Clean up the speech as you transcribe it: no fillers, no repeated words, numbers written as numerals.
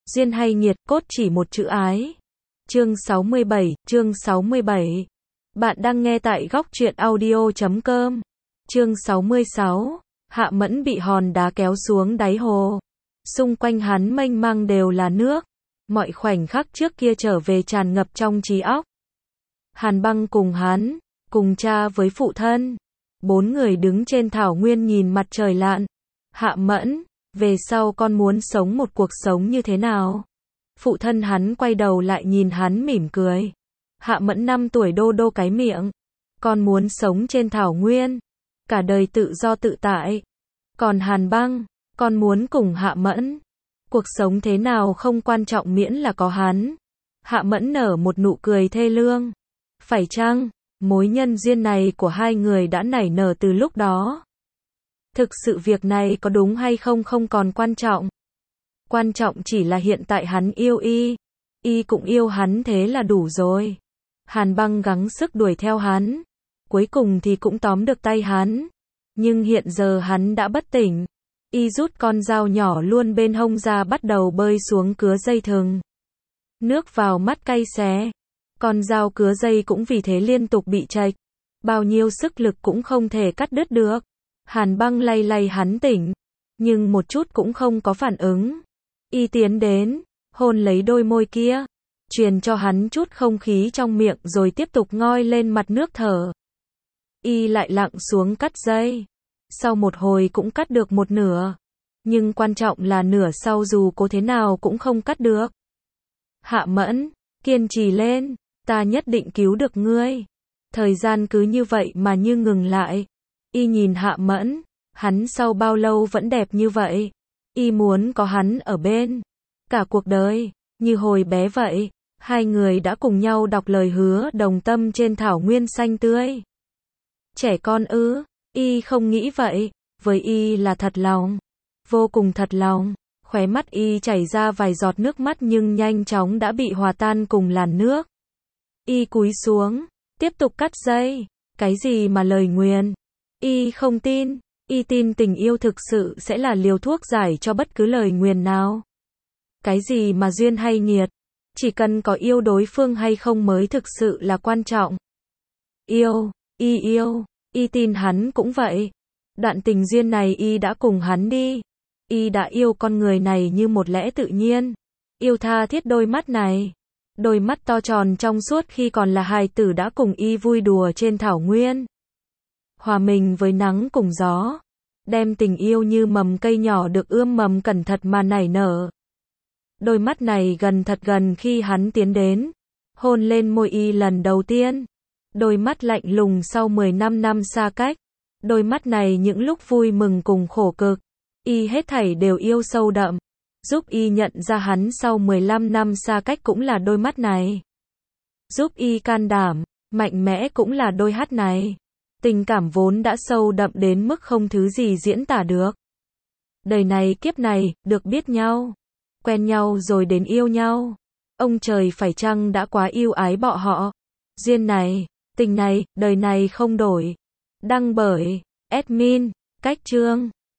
Duyên hay nghiệt, cốt chỉ một chữ ái. Chương 67. Bạn đang nghe tại góc truyện audio.com. Chương 66. Hạ Mẫn bị hòn đá kéo xuống đáy hồ. Xung quanh hắn mênh mang đều là nước. Mọi khoảnh khắc trước kia trở về tràn ngập trong trí óc. Hàn Băng cùng hắn, cùng cha với phụ thân. 4 người đứng trên thảo nguyên nhìn mặt trời lặn. Hạ Mẫn, về sau con muốn sống một cuộc sống như thế nào? Phụ thân hắn quay đầu lại nhìn hắn mỉm cười. Hạ Mẫn 5 tuổi đô đô cái miệng. Con muốn sống trên thảo nguyên, cả đời tự do tự tại. Còn Hàn Băng, con muốn cùng Hạ Mẫn. Cuộc sống thế nào không quan trọng miễn là có hắn. Hạ Mẫn nở một nụ cười thê lương. Phải chăng, mối nhân duyên này của hai người đã nảy nở từ lúc đó? Thực sự việc này có đúng hay không không còn quan trọng. Quan trọng chỉ là hiện tại hắn yêu y cũng yêu hắn, thế là đủ rồi. Hàn Băng gắng sức đuổi theo hắn, cuối cùng thì cũng tóm được tay hắn. Nhưng hiện giờ hắn đã bất tỉnh. Y rút con dao nhỏ luôn bên hông ra, bắt đầu bơi xuống cứa dây thừng. Nước vào mắt cay xé. Con dao cứa dây cũng vì thế liên tục bị chệch. Bao nhiêu sức lực cũng không thể cắt đứt được. Hàn Băng lay lay hắn tỉnh, nhưng một chút cũng không có phản ứng. Y tiến đến, hôn lấy đôi môi kia, truyền cho hắn chút không khí trong miệng rồi tiếp tục ngoi lên mặt nước thở. Y lại lặng xuống cắt dây. Sau một hồi cũng cắt được một nửa. Nhưng quan trọng là nửa sau dù cố thế nào cũng không cắt được. Hạ Mẫn, kiên trì lên, ta nhất định cứu được ngươi. Thời gian cứ như vậy mà như ngừng lại. Y nhìn Hạ Mẫn, hắn sau bao lâu vẫn đẹp như vậy. Y muốn có hắn ở bên, cả cuộc đời, như hồi bé vậy. Hai người đã cùng nhau đọc lời hứa đồng tâm trên thảo nguyên xanh tươi. Trẻ con ư? Y không nghĩ vậy, với Y là thật lòng, vô cùng thật lòng. Khóe mắt Y chảy ra vài giọt nước mắt nhưng nhanh chóng đã bị hòa tan cùng làn nước. Y cúi xuống, tiếp tục cắt dây. Cái gì mà lời nguyền? Y không tin. Y tin tình yêu thực sự sẽ là liều thuốc giải cho bất cứ lời nguyền nào. Cái gì mà duyên hay nghiệt? Chỉ cần có yêu đối phương hay không mới thực sự là quan trọng. Yêu, Y tin hắn cũng vậy. Đoạn tình duyên này Y đã cùng hắn đi. Y đã yêu con người này như một lẽ tự nhiên. Yêu tha thiết đôi mắt này. Đôi mắt to tròn trong suốt khi còn là hài tử đã cùng Y vui đùa trên thảo nguyên. Hòa mình với nắng cùng gió. Đem tình yêu như mầm cây nhỏ được ươm mầm cẩn thận mà nảy nở. Đôi mắt này gần thật gần khi hắn tiến đến. Hôn lên môi Y lần đầu tiên. Đôi mắt lạnh lùng sau 15 năm xa cách. Đôi mắt này những lúc vui mừng cùng khổ cực. Y hết thảy đều yêu sâu đậm. Giúp Y nhận ra hắn sau 15 năm xa cách cũng là đôi mắt này. Giúp Y can đảm, mạnh mẽ cũng là đôi mắt này. Tình cảm vốn đã sâu đậm đến mức không thứ gì diễn tả được. Đời này kiếp này, được biết nhau, quen nhau rồi đến yêu nhau. Ông trời phải chăng đã quá yêu ái bọn họ? Duyên này, tình này, đời này không đổi. Đăng bởi admin, Cách Chương.